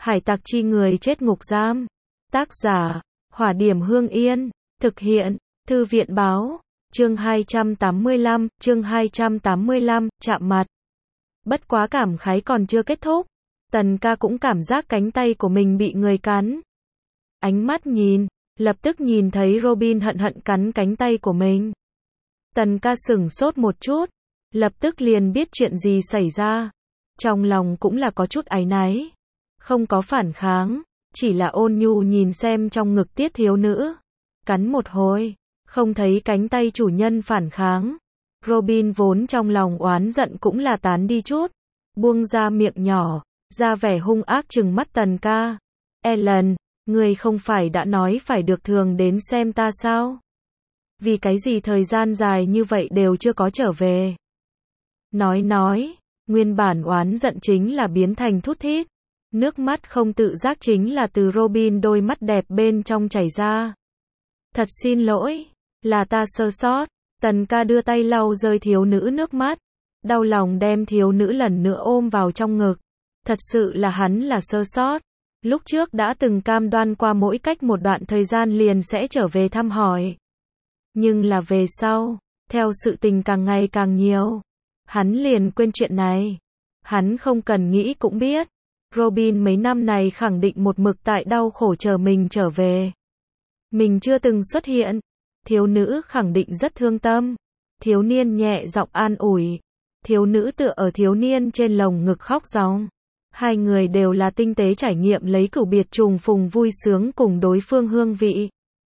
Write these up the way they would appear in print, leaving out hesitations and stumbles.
Hải tặc chi người chết ngục giam. Tác giả, Hỏa Điểm Hương Yên. Thực hiện, Thư viện Báo. Chương 285, chạm mặt. Bất quá cảm khái còn chưa kết thúc. Tần ca cũng cảm giác cánh tay của mình bị người cắn. Ánh mắt nhìn, lập tức nhìn thấy Robin hận hận cắn cánh tay của mình. Tần ca sửng sốt một chút, lập tức liền biết chuyện gì xảy ra. Trong lòng cũng là có chút áy náy. Không có phản kháng, chỉ là ôn nhu nhìn xem trong ngực Tiết thiếu nữ. Cắn một hồi, không thấy cánh tay chủ nhân phản kháng. Robin vốn trong lòng oán giận cũng là tán đi chút. Buông ra miệng nhỏ, ra vẻ hung ác trừng mắt Tần ca. Ellen, ngươi không phải đã nói phải được thường đến xem ta sao? Vì cái gì thời gian dài như vậy đều chưa có trở về? Nói, nguyên bản oán giận chính là biến thành thút thít. Nước mắt không tự giác chính là từ Robin đôi mắt đẹp bên trong chảy ra. Thật xin lỗi, là ta sơ sót. Tần ca đưa tay lau rơi thiếu nữ nước mắt. Đau lòng đem thiếu nữ lần nữa ôm vào trong ngực. Thật sự là hắn là sơ sót. Lúc trước đã từng cam đoan qua mỗi cách một đoạn thời gian liền sẽ trở về thăm hỏi. Nhưng là về sau, theo sự tình càng ngày càng nhiều, hắn liền quên chuyện này. Hắn không cần nghĩ cũng biết. Robin mấy năm này khẳng định một mực tại đau khổ chờ mình trở về. Mình chưa từng xuất hiện. Thiếu nữ khẳng định rất thương tâm. Thiếu niên nhẹ giọng an ủi. Thiếu nữ tựa ở thiếu niên trên lồng ngực khóc ròng. Hai người đều là tinh tế trải nghiệm lấy cửu biệt trùng phùng vui sướng cùng đối phương hương vị.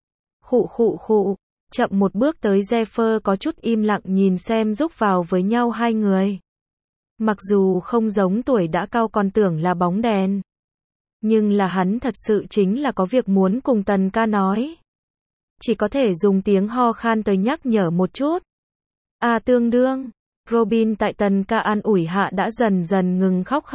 Khụ. Chậm một bước tới Zephyr có chút im lặng nhìn xem rúc vào với nhau hai người. Mặc dù không giống tuổi đã cao còn tưởng là bóng đèn. Nhưng là hắn thật sự chính là có việc muốn cùng Tần ca nói. Chỉ có thể dùng tiếng ho khan tới nhắc nhở một chút. Tương đương. Robin tại Tần ca an ủi hạ đã dần dần ngừng khóc.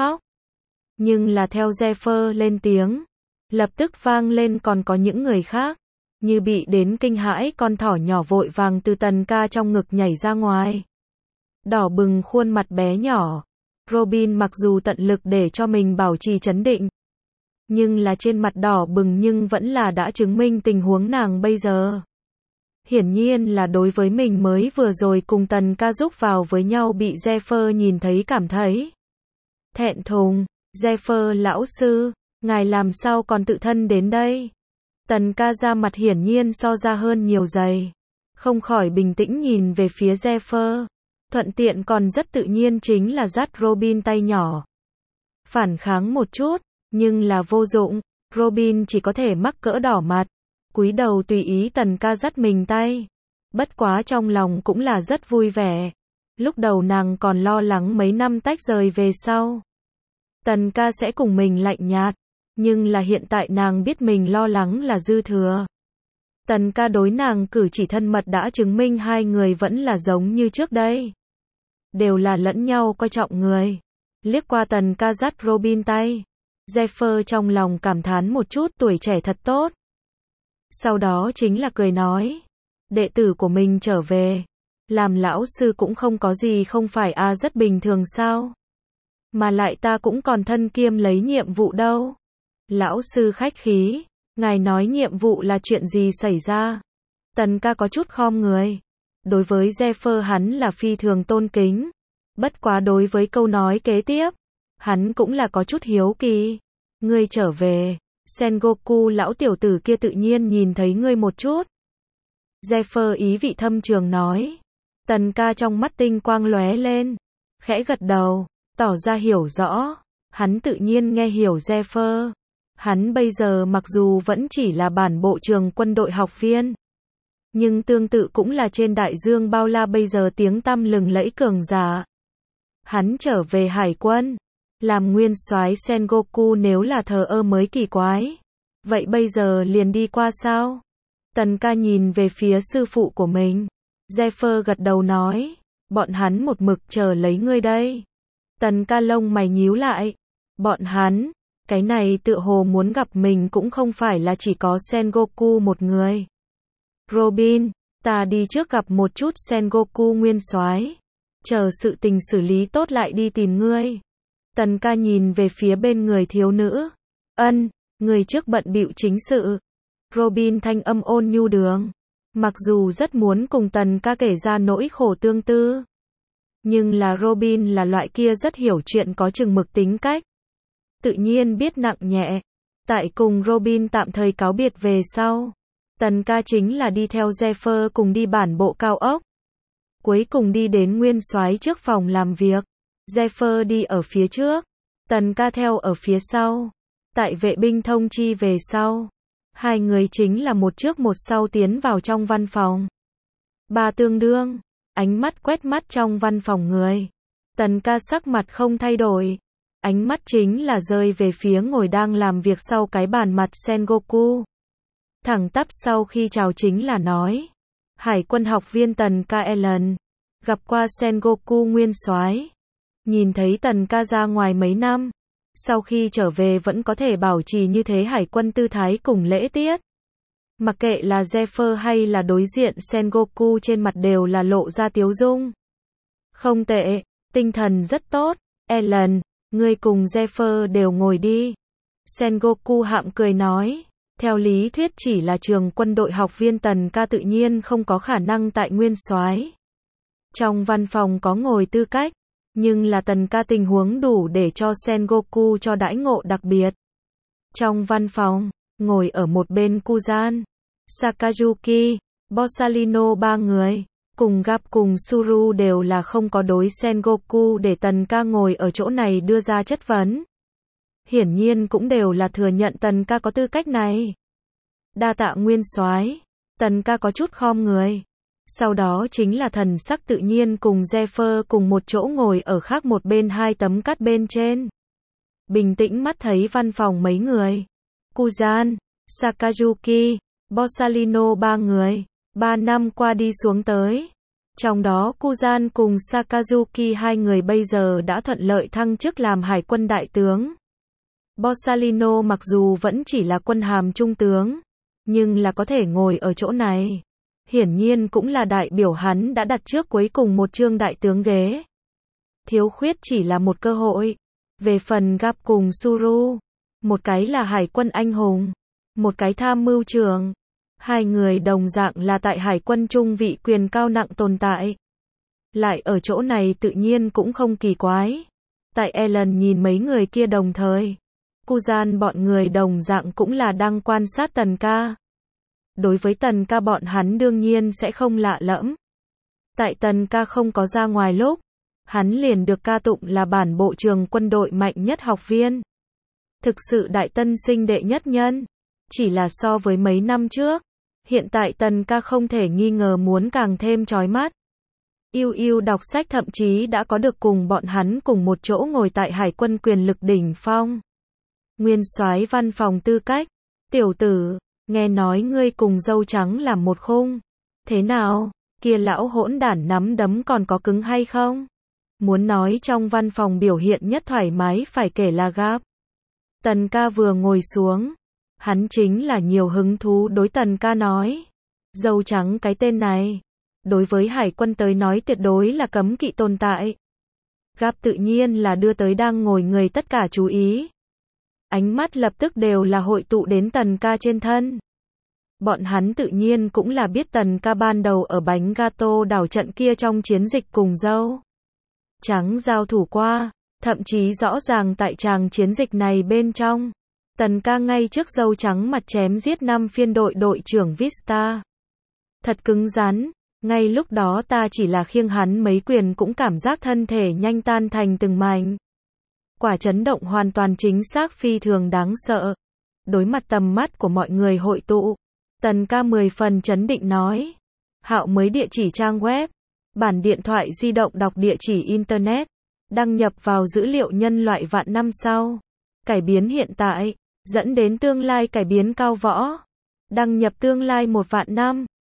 Nhưng là theo Zephyr lên tiếng, lập tức vang lên còn có những người khác. Như bị đến kinh hãi con thỏ nhỏ vội vàng từ Tần ca trong ngực nhảy ra ngoài. Đỏ bừng khuôn mặt bé nhỏ. Robin mặc dù tận lực để cho mình bảo trì trấn định. Nhưng là trên mặt đỏ bừng nhưng vẫn là đã chứng minh tình huống nàng bây giờ. Hiển nhiên là đối với mình mới vừa rồi cùng Tần ca rúc vào với nhau bị Zephyr nhìn thấy cảm thấy thẹn thùng. Zephyr lão sư, ngài làm sao còn tự thân đến đây? Tần ca ra mặt hiển nhiên so ra hơn nhiều giày. Không khỏi bình tĩnh nhìn về phía Zephyr. Thuận tiện còn rất tự nhiên chính là dắt Robin tay nhỏ. Phản kháng một chút, nhưng là vô dụng. Robin chỉ có thể mắc cỡ đỏ mặt. Cúi đầu tùy ý Tần ca dắt mình tay. Bất quá trong lòng cũng là rất vui vẻ. Lúc đầu nàng còn lo lắng mấy năm tách rời về sau. Tần ca sẽ cùng mình lạnh nhạt. Nhưng là hiện tại nàng biết mình lo lắng là dư thừa. Tần ca đối nàng cử chỉ thân mật đã chứng minh hai người vẫn là giống như trước đây. Đều là lẫn nhau coi trọng người. Liếc qua Tần ca dắt Robin tay. Zephyr trong lòng cảm thán một chút tuổi trẻ thật tốt. Sau đó chính là cười nói. Đệ tử của mình trở về. Làm lão sư cũng không có gì không phải rất bình thường sao. Mà lại ta cũng còn thân kiêm lấy nhiệm vụ đâu. Lão sư khách khí. Ngài nói nhiệm vụ là chuyện gì xảy ra? Tần ca có chút khom người. Đối với Zephyr hắn là phi thường tôn kính. Bất quá đối với câu nói kế tiếp, hắn cũng là có chút hiếu kỳ. Ngươi trở về, Sengoku lão tiểu tử kia tự nhiên nhìn thấy ngươi một chút. Zephyr ý vị thâm trường nói. Tần ca trong mắt tinh quang lóe lên. Khẽ gật đầu, tỏ ra hiểu rõ. Hắn tự nhiên nghe hiểu Zephyr. Hắn bây giờ mặc dù vẫn chỉ là bản bộ trường quân đội học viên. Nhưng tương tự cũng là trên đại dương bao la bây giờ tiếng tăm lừng lẫy cường giả. Hắn trở về hải quân. Làm nguyên soái Sengoku nếu là thờ ơ mới kỳ quái. Vậy bây giờ liền đi qua sao? Tần ca nhìn về phía sư phụ của mình. Zephyr gật đầu nói. Bọn hắn một mực chờ lấy ngươi đây. Tần ca lông mày nhíu lại. Bọn hắn. Cái này tựa hồ muốn gặp mình cũng không phải là chỉ có Sengoku một người. Robin, ta đi trước gặp một chút Sengoku nguyên soái. Chờ sự tình xử lý tốt lại đi tìm ngươi. Tần ca nhìn về phía bên người thiếu nữ. Ân, người trước bận bịu chính sự. Robin thanh âm ôn nhu đường. Mặc dù rất muốn cùng Tần ca kể ra nỗi khổ tương tư. Nhưng là Robin là loại kia rất hiểu chuyện có chừng mực tính cách. Tự nhiên biết nặng nhẹ. Tại cùng Robin tạm thời cáo biệt về sau. Tần ca chính là đi theo Jeffer cùng đi bản bộ cao ốc. Cuối cùng đi đến Nguyên Soái trước phòng làm việc. Jeffer đi ở phía trước. Tần ca theo ở phía sau. Tại vệ binh thông chi về sau. Hai người chính là một trước một sau tiến vào trong văn phòng. Bà tương đương. Ánh mắt quét mắt trong văn phòng người. Tần ca sắc mặt không thay đổi. Ánh mắt chính là rơi về phía ngồi đang làm việc sau cái bàn mặt Sengoku. Thẳng tắp sau khi chào chính là nói. Hải quân học viên Tần ca Ellen. Gặp qua Sengoku Nguyên Soái. Nhìn thấy Tần ca ra ngoài mấy năm. Sau khi trở về vẫn có thể bảo trì như thế hải quân tư thái cùng lễ tiết. Mặc kệ là Jeffer hay là đối diện Sengoku trên mặt đều là lộ ra tiếu dung. Không tệ, tinh thần rất tốt. Ellen, ngươi cùng Jeffer đều ngồi đi. Sengoku hạm cười nói. Theo lý thuyết chỉ là trường quân đội học viên Tần ca tự nhiên không có khả năng tại Nguyên Soái. Trong văn phòng có ngồi tư cách. Nhưng là Tần ca tình huống đủ để cho Sengoku cho đãi ngộ đặc biệt. Trong văn phòng, ngồi ở một bên Kuzan, Sakazuki, Borsalino ba người, cùng Gap cùng Suru đều là không có đối Sengoku để Tần ca ngồi ở chỗ này đưa ra chất vấn. Hiển nhiên cũng đều là thừa nhận Tần ca có tư cách này. Đa tạ Nguyên Soái. Tần ca có chút khom người. Sau đó chính là thần sắc tự nhiên cùng Jeffer cùng một chỗ ngồi ở khác một bên hai tấm cát bên trên. Bình tĩnh mắt thấy văn phòng mấy người. Kuzan, Sakazuki, Borsalino ba người. 3 năm qua đi xuống tới. Trong đó Kuzan cùng Sakazuki hai người bây giờ đã thuận lợi thăng chức làm hải quân đại tướng. Borsalino mặc dù vẫn chỉ là quân hàm trung tướng. Nhưng là có thể ngồi ở chỗ này. Hiển nhiên cũng là đại biểu hắn đã đặt trước cuối cùng một chương đại tướng ghế. Thiếu khuyết chỉ là một cơ hội. Về phần Gap cùng Suru, một cái là hải quân anh hùng, một cái tham mưu trưởng. Hai người đồng dạng là tại hải quân trung vị quyền cao nặng tồn tại. Lại ở chỗ này tự nhiên cũng không kỳ quái. Tại Ellen nhìn mấy người kia đồng thời. Kuzan bọn người đồng dạng cũng là đang quan sát Tần ca. Đối với Tần ca bọn hắn đương nhiên sẽ không lạ lẫm. Tại Tần ca không có ra ngoài lúc, hắn liền được ca tụng là bản bộ trường quân đội mạnh nhất học viên. Thực sự đại tân sinh đệ nhất nhân. Chỉ là so với mấy năm trước, hiện tại Tần ca không thể nghi ngờ muốn càng thêm chói mắt. Yêu yêu đọc sách thậm chí đã có được cùng bọn hắn cùng một chỗ ngồi tại hải quân quyền lực đỉnh phong. Nguyên soái văn phòng tư cách. Tiểu tử, nghe nói ngươi cùng dâu trắng làm một khung. Thế nào, kia lão hỗn đản nắm đấm còn có cứng hay không? Muốn nói trong văn phòng biểu hiện nhất thoải mái phải kể là Gap. Tần ca vừa ngồi xuống. Hắn chính là nhiều hứng thú đối Tần ca nói. Dâu trắng cái tên này. Đối với hải quân tới nói tuyệt đối là cấm kỵ tồn tại. Gap tự nhiên là đưa tới đang ngồi người tất cả chú ý. Ánh mắt lập tức đều là hội tụ đến Tần ca trên thân. Bọn hắn tự nhiên cũng là biết Tần ca ban đầu ở bánh gato đảo trận kia trong chiến dịch cùng dâu trắng giao thủ qua. Thậm chí rõ ràng tại tràng chiến dịch này bên trong. Tần ca ngay trước dâu trắng mặt chém giết 5 phiên đội đội trưởng Vista. Thật cứng rắn. Ngay lúc đó ta chỉ là khiêng hắn mấy quyền cũng cảm giác thân thể nhanh tan thành từng mảnh. Quả chấn động hoàn toàn chính xác phi thường đáng sợ. Đối mặt tầm mắt của mọi người hội tụ. Tần ca 10 phần chấn định nói. Hạo mới địa chỉ trang web. Bản điện thoại di động đọc địa chỉ internet. Đăng nhập vào dữ liệu nhân loại vạn năm sau. Cải biến hiện tại. Dẫn đến tương lai cải biến cao võ. Đăng nhập tương lai 1 vạn năm.